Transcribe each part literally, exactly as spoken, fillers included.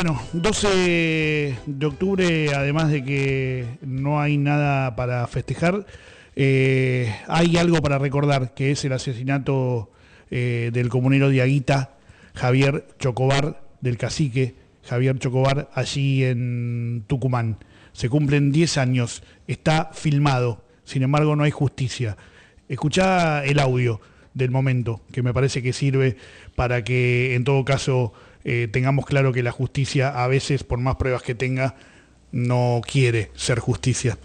Bueno, doce de octubre, además de que no hay nada para festejar, eh, hay algo para recordar, que es el asesinato eh, del comunero de Aguita, Javier Chocobar, del cacique Javier Chocobar, allí en Tucumán. Se cumplen diez años, está filmado, sin embargo no hay justicia. Escuchá el audio del momento, que me parece que sirve para que en todo caso eh, tengamos claro que la justicia a veces, por más pruebas que tenga, no quiere ser justicia.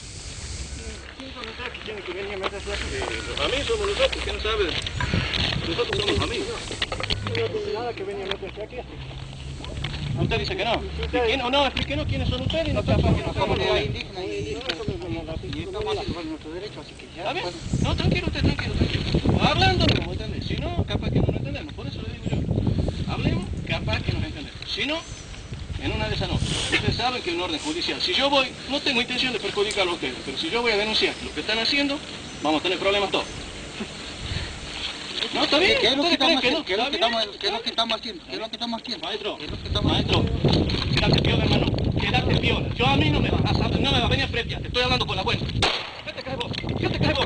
Los amigos somos nosotros, ¿quién sabe? Nosotros somos amigos. No tiene nada que venir a meterse aquí. Usted dice que no. ¿Quién, no, explíquenos quiénes son ustedes y no capaz que nos comunidad indígena y estamos haciendo nuestro derecho, así que ya. ¿Está bien? No, tranquilo usted, tranquilo, tranquilo. Hablando no vamos a entender, si no, capaz que no nos entendemos, por eso le digo yo. Hablemos, capaz que nos entendemos. Si no, en una de esas no. Ustedes saben que es un orden judicial. Si yo voy, no tengo intención de perjudicarlo a ustedes, pero si yo voy a denunciar lo que están haciendo, vamos a tener problemas todos. No, está bien. ¿Qué es lo que estamos haciendo? ¿Qué es lo que estamos haciendo? ¿Qué es lo que estamos haciendo? ¿Qué es lo que estamos haciendo? Maestro, ¿Qué es lo que estamos maestro, quédate piola, hermano. Quédate piola. Yo a mí no me vas a no me va a venir a prepiar. Te estoy hablando con la buena. ¿Qué te caes vos? ¿Qué te caes vos?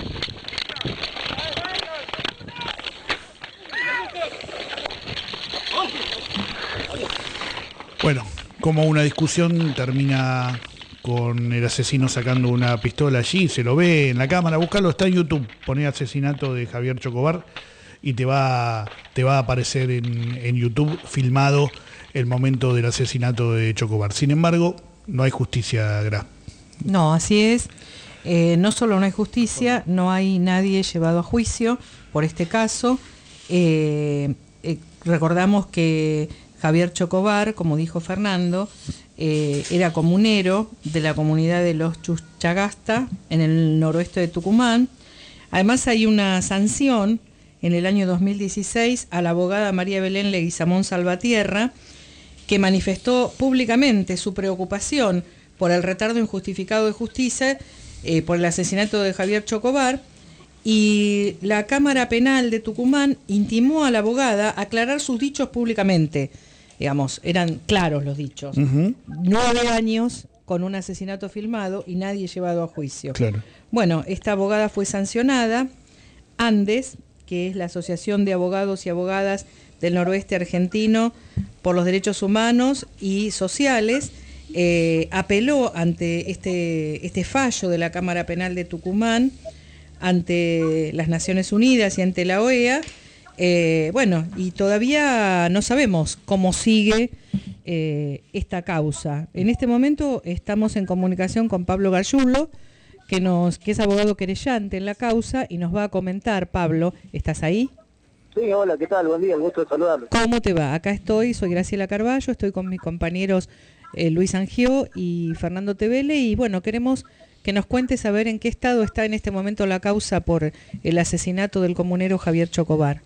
Bueno, como una discusión termina con el asesino sacando una pistola allí, se lo ve en la cámara, búscalo, está en YouTube, poné asesinato de Javier Chocobar y te va, te va a aparecer en, en YouTube filmado el momento del asesinato de Chocobar. Sin embargo, no hay justicia, Gra. No, así es. Eh, no solo no hay justicia, no hay nadie llevado a juicio por este caso. Eh, eh, recordamos que Javier Chocobar, como dijo Fernando, eh, era comunero de la comunidad de los Chuchagasta en el noroeste de Tucumán. Además hay una sanción en el año dos mil dieciséis a la abogada María Belén Leguizamón Salvatierra, que manifestó públicamente su preocupación por el retardo injustificado de justicia eh, por el asesinato de Javier Chocobar, y la Cámara Penal de Tucumán intimó a la abogada aclarar sus dichos públicamente. Digamos, eran claros los dichos. Uh-huh. Nueve años con un asesinato filmado y nadie llevado a juicio. Claro. Bueno, esta abogada fue sancionada. Andes, que es la Asociación de Abogados y Abogadas del Noroeste Argentino por los Derechos Humanos y Sociales, eh, apeló ante este, este fallo de la Cámara Penal de Tucumán, ante las Naciones Unidas y ante la O E A. Eh, bueno, y todavía no sabemos cómo sigue eh, esta causa. En este momento estamos en comunicación con Pablo Gallulo, que, nos, que es abogado querellante en la causa, y nos va a comentar. Pablo, ¿estás ahí? Sí, hola, ¿qué tal? Buen día, un gusto de saludarlo. ¿Cómo te va? Acá estoy, soy Graciela Carballo, estoy con mis compañeros eh, Luis Angió y Fernando Tevele, y bueno, queremos que nos cuentes a ver en qué estado está en este momento la causa por el asesinato del comunero Javier Chocobar.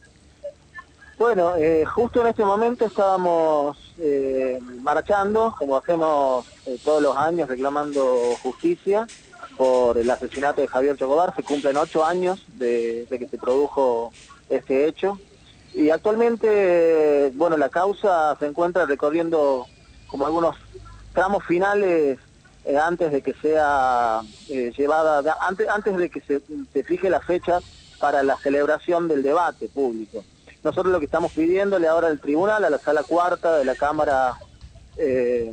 Bueno, eh, justo en este momento estábamos eh, marchando, como hacemos eh, todos los años, reclamando justicia por el asesinato de Javier Chocobar. Se cumplen ocho años de, de que se produjo este hecho. Y actualmente, bueno, la causa se encuentra recorriendo como algunos tramos finales eh, antes de que sea eh, llevada, de, antes, antes de que se, se fije la fecha para la celebración del debate público. Nosotros lo que estamos pidiéndole ahora al tribunal, a la sala cuarta de la Cámara eh,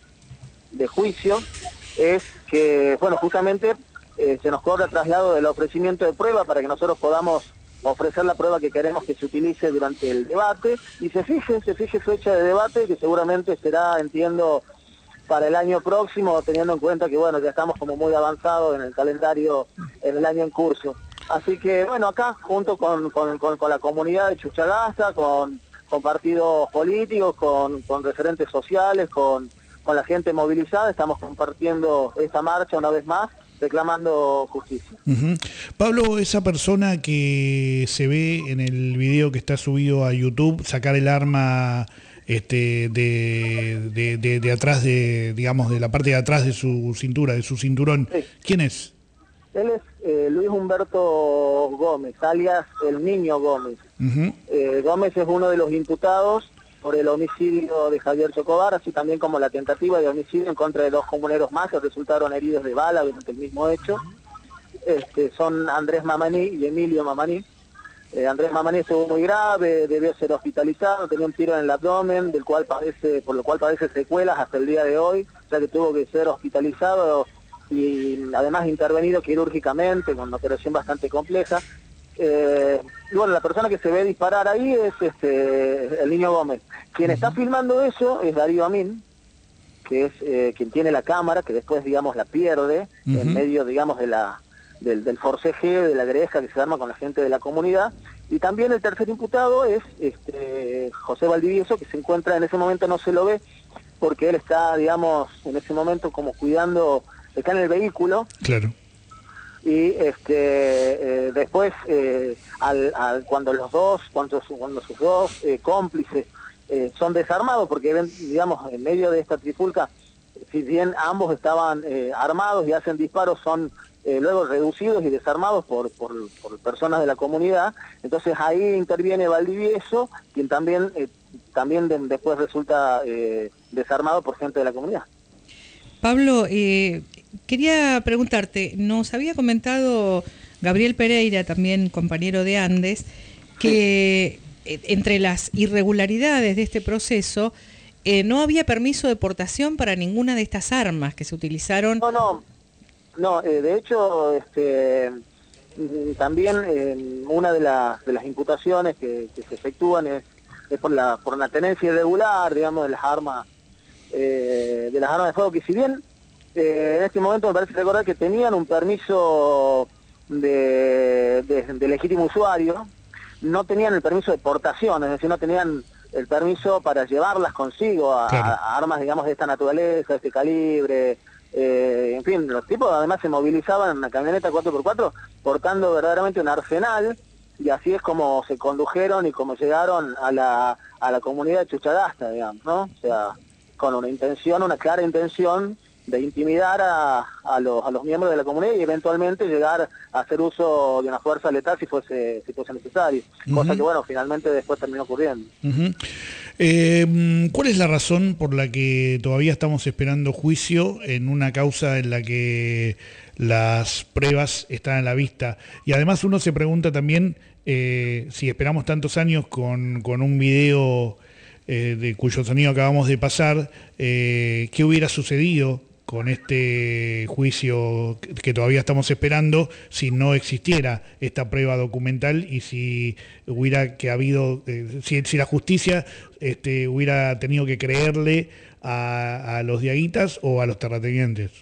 de Juicio, es que, bueno, justamente eh, se nos cobra traslado del ofrecimiento de prueba para que nosotros podamos ofrecer la prueba que queremos que se utilice durante el debate, y se fije, se fije fecha de debate, que seguramente será, entiendo, para el año próximo, teniendo en cuenta que, bueno, ya estamos como muy avanzados en el calendario, en el año en curso. Así que, bueno, acá, junto con, con, con, con la comunidad de Chuchagasta, con, con partidos políticos, con, con referentes sociales, con, con la gente movilizada, estamos compartiendo esta marcha una vez más, reclamando justicia. Uh-huh. Pablo, esa persona que se ve en el video que está subido a YouTube, sacar el arma este, de, de, de, de atrás, de digamos, de la parte de atrás de su cintura, de su cinturón, sí. ¿Quién es? Él es eh, Luis Humberto Gómez, alias el Niño Gómez. Uh-huh. eh, Gómez es uno de los imputados por el homicidio de Javier Chocobar, así también como la tentativa de homicidio en contra de dos comuneros más que resultaron heridos de bala durante el mismo hecho. Este, son Andrés Mamaní y Emilio Mamaní. Eh, Andrés Mamaní estuvo muy grave, debió ser hospitalizado, tenía un tiro en el abdomen, del cual padece, por lo cual padece secuelas hasta el día de hoy, ya que tuvo que ser hospitalizado y además intervenido quirúrgicamente con una operación bastante compleja. Eh, y bueno, la persona que se ve disparar ahí es este, el Niño Gómez. Quien está filmando eso es Darío Amín, que es eh, quien tiene la cámara, que después, digamos, la pierde uh-huh. en medio, digamos, de la del, del forcejeo, de la greja que se arma con la gente de la comunidad. Y también el tercer imputado es este, José Valdivieso, que se encuentra en ese momento, no se lo ve, porque él está, digamos, en ese momento como cuidando, está en el vehículo. Claro. Y este eh, después, eh, al, al, cuando los dos, cuando, su, cuando sus dos eh, cómplices eh, son desarmados, porque digamos, en medio de esta trifulca, si bien ambos estaban eh, armados y hacen disparos, son eh, luego reducidos y desarmados por, por, por personas de la comunidad. Entonces ahí interviene Valdivieso, quien también, eh, también de, después resulta eh, desarmado por gente de la comunidad. Pablo, eh, quería preguntarte, nos había comentado Gabriel Pereira, también compañero de Andes, que sí. entre las irregularidades de este proceso, eh, no había permiso de portación para ninguna de estas armas que se utilizaron. No, no, no eh, de hecho, este, también eh, una de, la, de las imputaciones que, que se efectúan es, es por, la, por una tenencia irregular, digamos, de las armas. Eh, de las armas de fuego, que si bien eh, en este momento me parece recordar que tenían un permiso de, de, de legítimo usuario, no tenían el permiso de portación, es decir, no tenían el permiso para llevarlas consigo a, claro. a, a armas, digamos, de esta naturaleza, de este calibre, eh, en fin, los tipos además se movilizaban en una camioneta cuatro por cuatro portando verdaderamente un arsenal, y así es como se condujeron y como llegaron a la, a la comunidad de Chuchagasta, digamos, ¿no? O sea, con una intención, una clara intención de intimidar a, a, los, a los miembros de la comunidad y eventualmente llegar a hacer uso de una fuerza letal si fuese, si fuese necesario. Uh-huh. Cosa que, bueno, finalmente después terminó ocurriendo. Uh-huh. eh, ¿Cuál es la razón por la que todavía estamos esperando juicio en una causa en la que las pruebas están a la vista? Y además uno se pregunta también eh, si esperamos tantos años con, con un video... Eh, de cuyo sonido acabamos de pasar, eh, ¿qué hubiera sucedido con este juicio que todavía estamos esperando si no existiera esta prueba documental y si hubiera que habido, eh, si, si la justicia este, hubiera tenido que creerle a, a los diaguitas o a los terratenientes?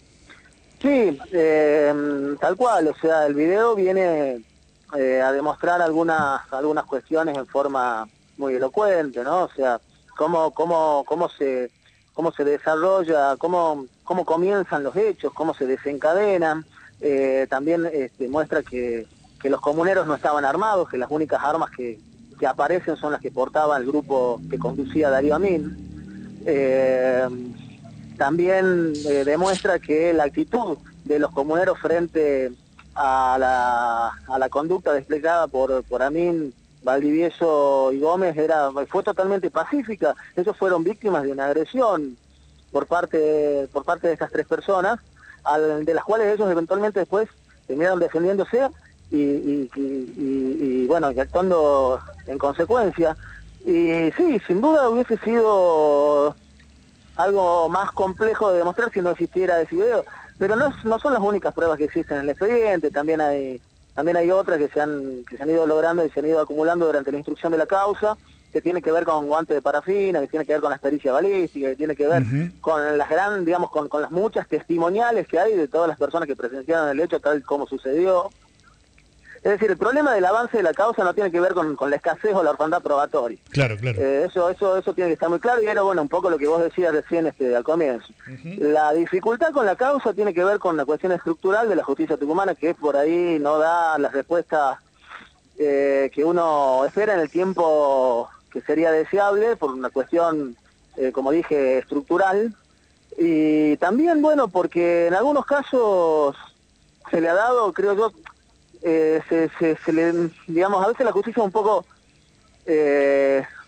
Sí, eh, tal cual, o sea, el video viene eh, a demostrar algunas, algunas cuestiones en forma muy elocuente, ¿no? O sea, cómo, cómo, cómo se, cómo se desarrolla, cómo, cómo comienzan los hechos, cómo se desencadenan. Eh, también este, muestra que, que los comuneros no estaban armados, que las únicas armas que, que aparecen son las que portaba el grupo que conducía Darío Amín. Eh, también eh, demuestra que la actitud de los comuneros frente a la, a la conducta desplegada por, por Amín, Valdivieso y Gómez era fue totalmente pacífica. Ellos fueron víctimas de una agresión por parte por parte de estas tres personas, al, de las cuales ellos eventualmente después terminaron defendiéndose y, y, y, y, y bueno, y actuando en consecuencia. Y sí, sin duda hubiese sido algo más complejo de demostrar si no existiera ese video, pero no, no son las únicas pruebas que existen en el expediente. También hay También hay otras que se, han, que se han ido logrando y se han ido acumulando durante la instrucción de la causa, que tiene que ver con guantes de parafina, que tiene que ver con la pericia balística, que tiene que ver uh-huh. con las gran, digamos, con, con las muchas testimoniales que hay de todas las personas que presenciaron el hecho tal como sucedió. Es decir, el problema del avance de la causa no tiene que ver con, con la escasez o la orfandad probatoria. Claro, claro. Eh, eso, eso, eso tiene que estar muy claro y era, bueno, un poco lo que vos decías recién este, al comienzo. Uh-huh. La dificultad con la causa tiene que ver con la cuestión estructural de la justicia tucumana, que por ahí no da las respuestas eh, que uno espera en el tiempo que sería deseable, por una cuestión, eh, como dije, estructural. Y también, bueno, porque en algunos casos se le ha dado, creo yo, Eh, se, se, se le, digamos, a veces la justicia un poco, eh,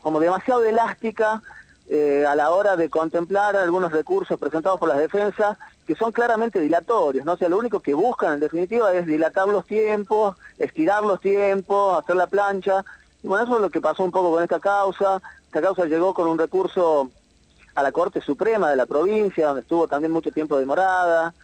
como demasiado elástica eh, a la hora de contemplar algunos recursos presentados por las defensas que son claramente dilatorios, ¿no? O sea, lo único que buscan en definitiva es dilatar los tiempos, estirar los tiempos, hacer la plancha. Y bueno, eso es lo que pasó un poco con esta causa. Esta causa llegó con un recurso a la Corte Suprema de la provincia, donde estuvo también mucho tiempo demorada.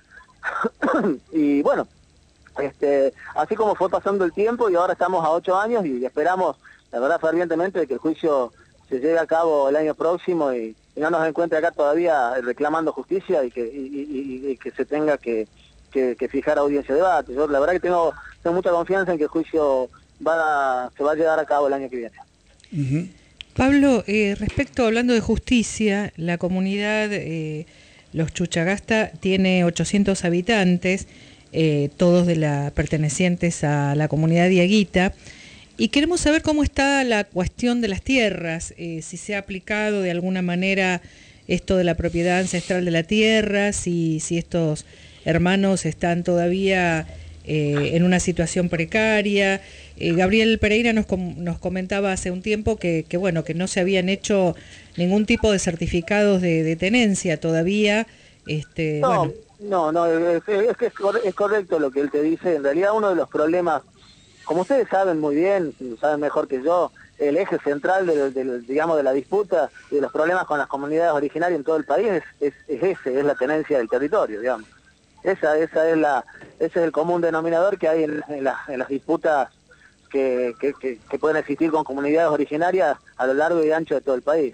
Y bueno, este, así como fue pasando el tiempo y ahora estamos a ocho años y esperamos, la verdad, fervientemente que el juicio se lleve a cabo el año próximo y, y no nos encuentre acá todavía reclamando justicia y que, y, y, y que se tenga que, que, que fijar audiencia de debate. Yo la verdad que tengo, tengo mucha confianza en que el juicio va a, se va a llevar a cabo el año que viene. Uh-huh. Pablo, eh, respecto, hablando de justicia, la comunidad eh, Los Chuchagasta tiene ochocientos habitantes, eh, todos de la pertenecientes a la comunidad diaguita, y queremos saber cómo está la cuestión de las tierras, eh, si se ha aplicado de alguna manera esto de la propiedad ancestral de la tierra, si, si estos hermanos están todavía eh, en una situación precaria. Eh, Gabriel Pereira nos, com nos comentaba hace un tiempo que, que, bueno, que no se habían hecho ningún tipo de certificados de, de tenencia todavía. Este, no, bueno. no, no, es, es que es, cor es correcto lo que él te dice. En realidad uno de los problemas, como ustedes saben muy bien, saben mejor que yo, el eje central de, de, digamos, de la disputa y de los problemas con las comunidades originarias en todo el país es, es, es ese, es la tenencia del territorio, digamos. Esa, esa es la, ese es el común denominador que hay en, en, la, en las disputas que, que, que, que pueden existir con comunidades originarias a lo largo y ancho de todo el país.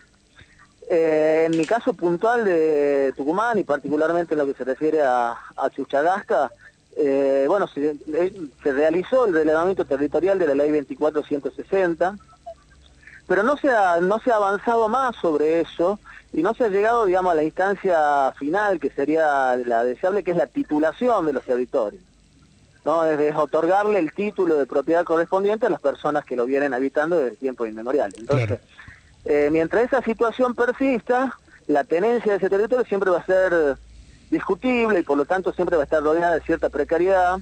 Eh, en mi caso puntual de Tucumán y particularmente en lo que se refiere a, a Chuchagasta, eh, bueno, se, se realizó el relevamiento territorial de la ley veinticuatro ciento sesenta, pero no se ha, no se ha avanzado más sobre eso y no se ha llegado, digamos, a la instancia final que sería la deseable, que es la titulación de los territorios, ¿no? Es, es otorgarle el título de propiedad correspondiente a las personas que lo vienen habitando desde tiempos inmemoriales. Entonces, claro. eh, mientras esa situación persista, la tenencia de ese territorio siempre va a ser discutible y por lo tanto siempre va a estar rodeada de cierta precariedad.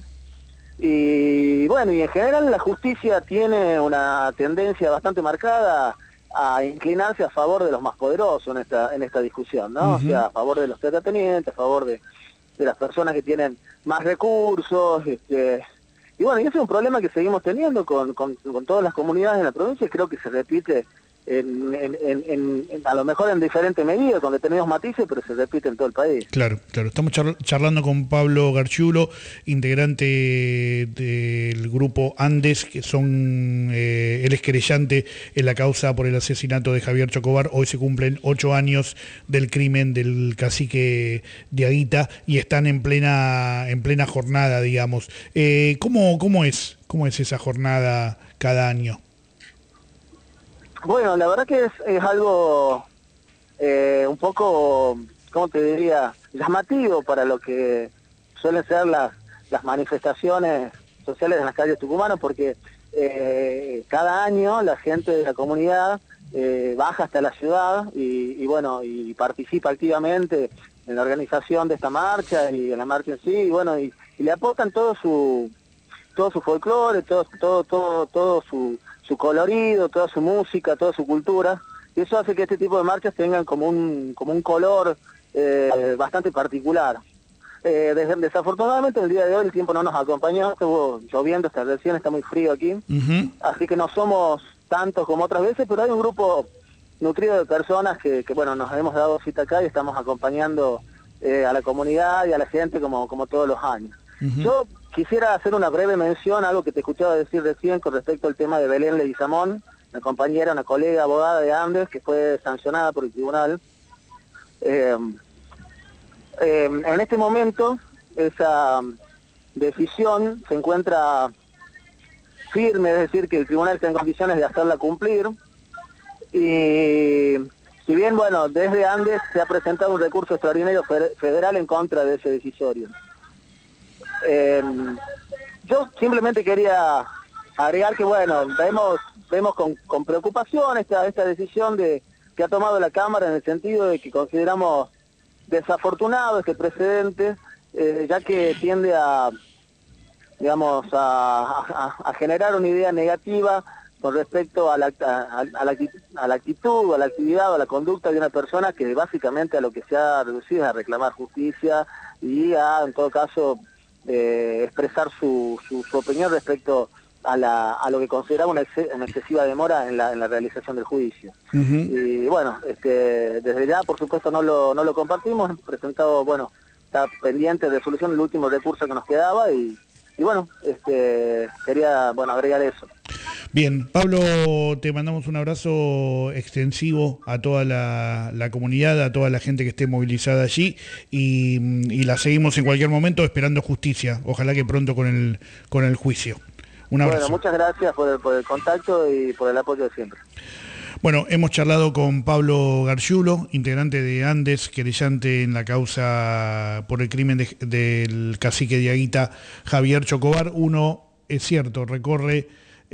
Y bueno, y en general la justicia tiene una tendencia bastante marcada a inclinarse a favor de los más poderosos en esta en esta discusión, ¿no? Uh-huh. O sea, a favor de los terratenientes, a favor de, de las personas que tienen más recursos, este, y bueno, y ese es un problema que seguimos teniendo con, con, con todas las comunidades en la provincia y creo que se repite En, en, en, en, a lo mejor en diferentes medidas, con determinados matices, pero se repite en todo el país. Claro, claro. Estamos char charlando con Pablo Gargiulo, integrante del grupo Andes, que son, eh, él es querellante en la causa por el asesinato de Javier Chocobar. Hoy se cumplen ocho años del crimen del cacique Diaguita y están en plena, en plena jornada, digamos. Eh, ¿cómo, cómo es, cómo es esa jornada cada año? Bueno, la verdad que es, es algo eh, un poco, ¿cómo te diría?, llamativo para lo que suelen ser las, las manifestaciones sociales en las calles tucumanas, porque eh, cada año la gente de la comunidad eh, baja hasta la ciudad y, y bueno, y participa activamente en la organización de esta marcha y en la marcha en sí, y bueno, y, y le aportan todo su todo su folclore, todo, todo, todo, todo su su colorido, toda su música, toda su cultura, y eso hace que este tipo de marchas tengan como un, como un color eh, bastante particular. Eh, des desafortunadamente el día de hoy el tiempo no nos acompañó, estuvo lloviendo hasta recién, está muy frío aquí, uh-huh. Así que no somos tantos como otras veces, pero hay un grupo nutrido de personas que, que bueno, nos hemos dado cita acá y estamos acompañando eh, a la comunidad y a la gente como, como todos los años. Uh-huh. Yo quisiera hacer una breve mención a algo que te escuchaba decir recién con respecto al tema de Belén Leguizamón, una compañera, una colega abogada de Andes que fue sancionada por el tribunal. Eh, eh, en este momento esa decisión se encuentra firme, es decir, que el tribunal está en condiciones de hacerla cumplir. Y si bien, bueno, desde Andes se ha presentado un recurso extraordinario federal en contra de ese decisorio. Eh, yo simplemente quería agregar que, bueno, vemos vemos con, con preocupación esta, esta decisión de que ha tomado la Cámara, en el sentido de que consideramos desafortunado este precedente, eh, ya que tiende a, digamos, a, a, a generar una idea negativa con respecto a la, a, a, la, a la actitud, a la actividad o a la conducta de una persona que básicamente a lo que se ha reducido es a reclamar justicia y a, en todo caso, eh, expresar su, su, su opinión respecto a, la, a lo que consideraba una, ex, una excesiva demora en la, en la realización del juicio. Uh-huh. Y bueno, este, desde ya, por supuesto, no lo, no lo compartimos, hemos presentado, bueno, está pendiente de resolución el último recurso que nos quedaba y, y bueno, este, quería, bueno, agregar eso. Bien, Pablo, te mandamos un abrazo extensivo a toda la, la comunidad, a toda la gente que esté movilizada allí y, y la seguimos en cualquier momento esperando justicia. Ojalá que pronto con el, con el juicio. Un abrazo. Bueno, muchas gracias por el, por el contacto y por el apoyo de siempre. Bueno, hemos charlado con Pablo Gargiulo, integrante de Andes, querellante en la causa por el crimen de, del cacique de Aguita, Javier Chocobar. Uno, es cierto, recorre...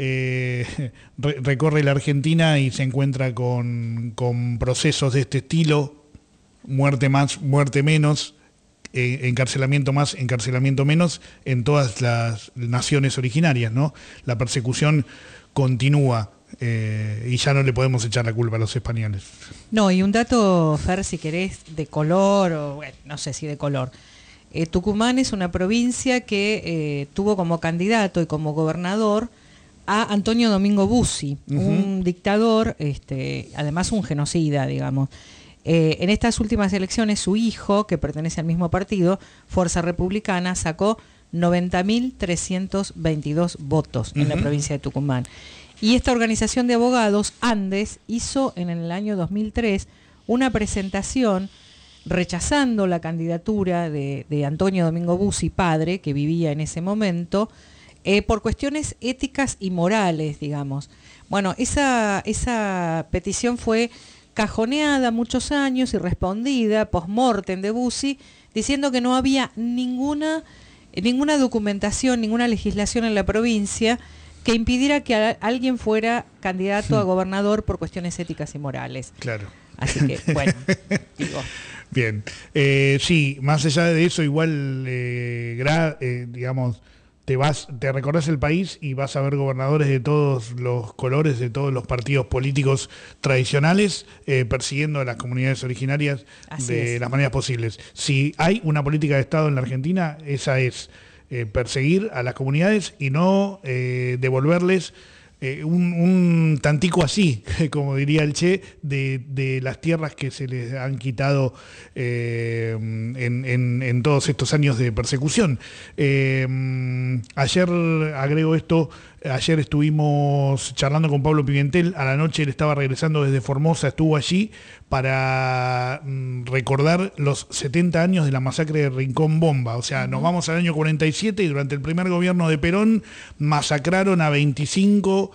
Eh, re recorre la Argentina y se encuentra con, con procesos de este estilo, muerte más, muerte menos, eh, encarcelamiento más, encarcelamiento menos, en todas las naciones originarias, ¿no? La persecución continúa eh, y ya no le podemos echar la culpa a los españoles. No, y un dato, Fer, si querés, de color, o bueno, no sé si de color. Eh, Tucumán es una provincia que eh, tuvo como candidato y como gobernador a Antonio Domingo Bussi, uh-huh. un dictador, este, además un genocida, digamos. Eh, en estas últimas elecciones, su hijo, que pertenece al mismo partido, Fuerza Republicana, sacó noventa mil trescientos veintidós votos uh-huh. en la provincia de Tucumán. Y esta organización de abogados, Andes, hizo en el año dos mil tres una presentación rechazando la candidatura de, de Antonio Domingo Bussi, padre, que vivía en ese momento, Eh, por cuestiones éticas y morales, digamos. Bueno, esa, esa petición fue cajoneada muchos años y respondida post-mortem de Bussi, diciendo que no había ninguna, ninguna documentación, ninguna legislación en la provincia que impidiera que a, alguien fuera candidato a gobernador por cuestiones éticas y morales. Claro. Así que, bueno, digo... Bien. Eh, sí, más allá de eso, igual, eh, gra, eh, digamos... Te vas, te recorres el país y vas a ver gobernadores de todos los colores, de todos los partidos políticos tradicionales, eh, persiguiendo a las comunidades originarias Así de es. las maneras posibles. Si hay una política de Estado en la Argentina, esa es eh, perseguir a las comunidades y no eh, devolverles eh, un, un tantico así, como diría el Che, de, de las tierras que se les han quitado eh, en, en, en todos estos años de persecución. Eh, ayer, agrego esto, ayer estuvimos charlando con Pablo Pimentel, a la noche él estaba regresando desde Formosa, estuvo allí para mm, recordar los setenta años de la masacre de Rincón Bomba. O sea, uh-huh. nos vamos al año cuarenta y siete y durante el primer gobierno de Perón masacraron a veinticinco,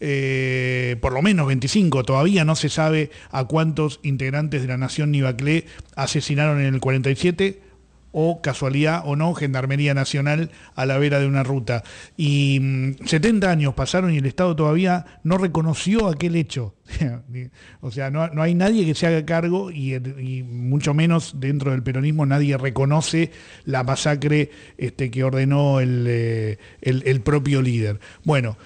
eh, por lo menos veinticinco, todavía no se sabe a cuántos integrantes de la Nación Nivaclé asesinaron en el cuarenta y siete, o casualidad o no, Gendarmería Nacional a la vera de una ruta. Y mmm, setenta años pasaron y el Estado todavía no reconoció aquel hecho. O sea, no, no hay nadie que se haga cargo y, y mucho menos dentro del peronismo nadie reconoce la masacre este, que ordenó el, eh, el, el propio líder. Bueno,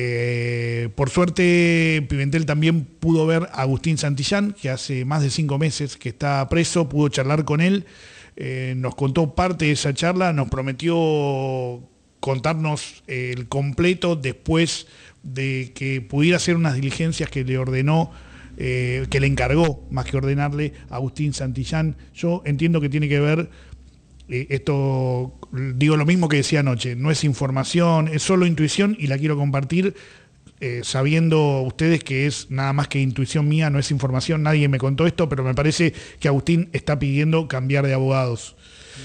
Eh, por suerte Pimentel también pudo ver a Agustín Santillán, que hace más de cinco meses que está preso, pudo charlar con él, eh, nos contó parte de esa charla, nos prometió contarnos el completo después de que pudiera hacer unas diligencias que le ordenó, eh, que le encargó, más que ordenarle, a Agustín Santillán. Yo entiendo que tiene que ver, eh, esto, digo lo mismo que decía anoche, no es información, es solo intuición y la quiero compartir, eh, sabiendo ustedes que es nada más que intuición mía, no es información, nadie me contó esto, pero me parece que Agustín está pidiendo cambiar de abogados.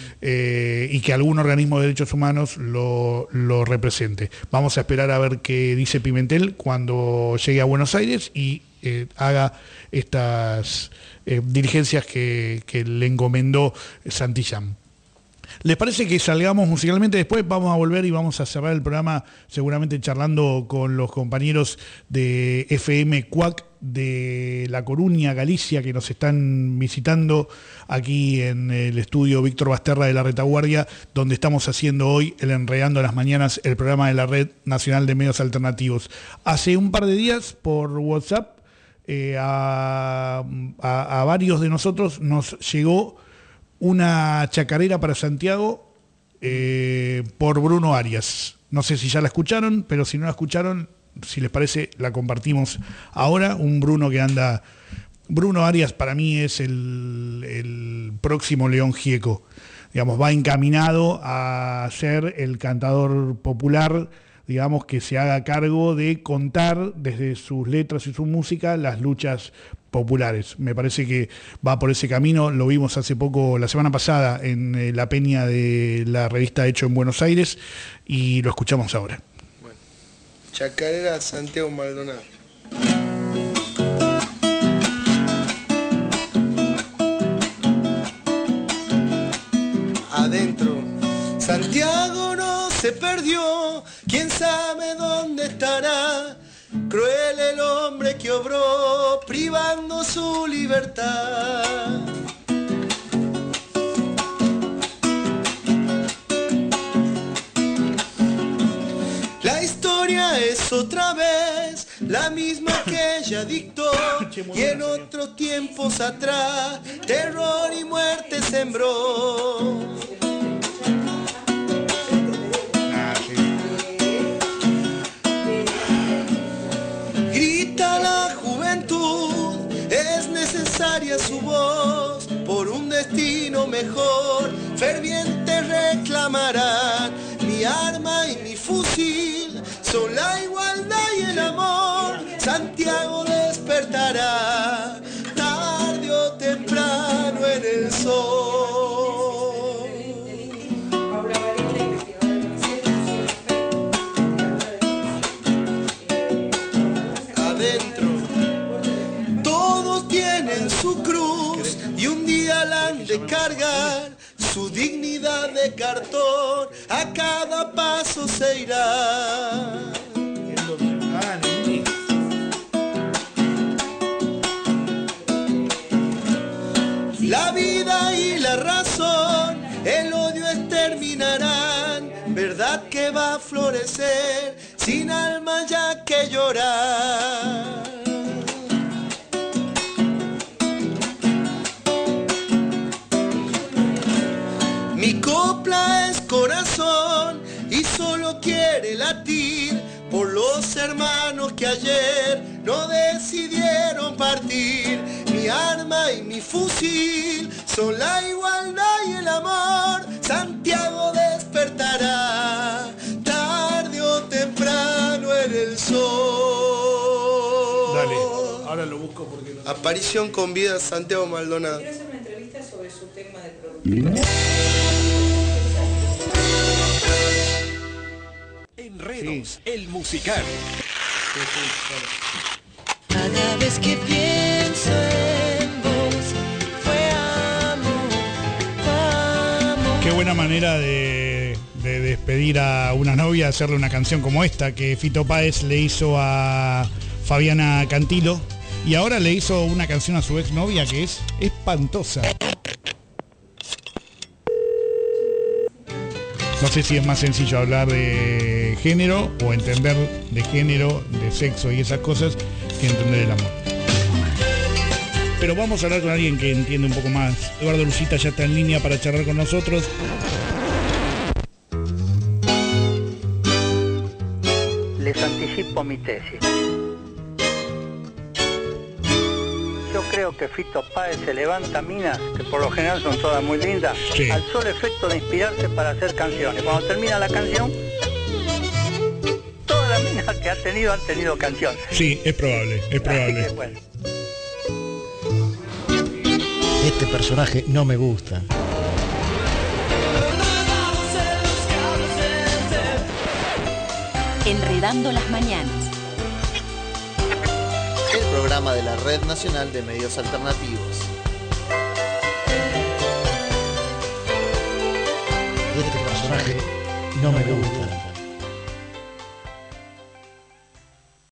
Eh, y que algún organismo de derechos humanos lo, lo represente. Vamos a esperar a ver qué dice Pimentel cuando llegue a Buenos Aires y eh, haga estas eh, diligencias que, que le encomendó Santillán. ¿Les parece que salgamos musicalmente? Después vamos a volver y vamos a cerrar el programa seguramente charlando con los compañeros de F M Cuac de La Coruña, Galicia, que nos están visitando aquí en el estudio Víctor Basterra de la Retaguardia, donde estamos haciendo hoy el Enredando las Mañanas, el programa de la Red Nacional de Medios Alternativos. Hace un par de días por WhatsApp eh, a, a, a varios de nosotros nos llegó una chacarera para Santiago eh, por Bruno Arias. No sé si ya la escucharon, pero si no la escucharon, si les parece, la compartimos ahora. Un Bruno que anda... Bruno Arias para mí es el, el próximo León Gieco. Digamos, va encaminado a ser el cantador popular, digamos, que se haga cargo de contar desde sus letras y su música las luchas populares. Me parece que va por ese camino. Lo vimos hace poco, la semana pasada, en eh, la peña de la revista Hecho en Buenos Aires, y lo escuchamos ahora. Chacarera Santiago Maldonado. Adentro. Santiago no se perdió, quién sabe dónde estará. Cruel el hombre que obró, privando su libertad. La historia es otra vez la misma que ella dictó, y en otros tiempos atrás terror y muerte sembró. Grita la juventud, es necesaria su voz, por un destino mejor, ferviente reclamarán. Mi arma y mi fusil son la igualdad y el amor. Santiago despertará, tarde o temprano en el sol. Adentro, todos tienen su cruz y un día la han de cargar. Su dignidad de cartón a cada paso se irá. La vida y la razón, el odio exterminarán. Verdad que va a florecer, sin alma ya que llorar. Mi copla es corazón y solo quiere latir por los hermanos que ayer no decidieron partir. Mi arma y mi fusil son la igualdad y el amor. Santiago despertará, tarde o temprano en el sol. Dale, ahora lo busco porque... Lo... Aparición con vida Santiago Maldonado. Quiero hacer una entrevista sobre su tema de productividad. Enredos, sí. El musical. Sí, sí, claro. Cada vez que pienso en vos, fue amor, amor. Qué buena manera de, de despedir a una novia, hacerle una canción como esta que Fito Páez le hizo a Fabiana Cantilo, y ahora le hizo una canción a su exnovia que es espantosa. No sé si es más sencillo hablar de género o entender de género, de sexo y esas cosas que entender el amor. Pero vamos a hablar con alguien que entiende un poco más. Eduardo Lucita ya está en línea para charlar con nosotros. Les anticipo mi tesis. Yo creo que Fito Páez se levanta minas, que por lo general son todas muy lindas, sí, al solo efecto de inspirarse para hacer canciones. Cuando termina la canción, todas las minas que ha tenido han tenido canciones. Sí, es probable, es probable. Así que, bueno. Este personaje no me gusta. Enredando las Mañanas. El programa de la Red Nacional de Medios Alternativos. Este personaje no me gusta.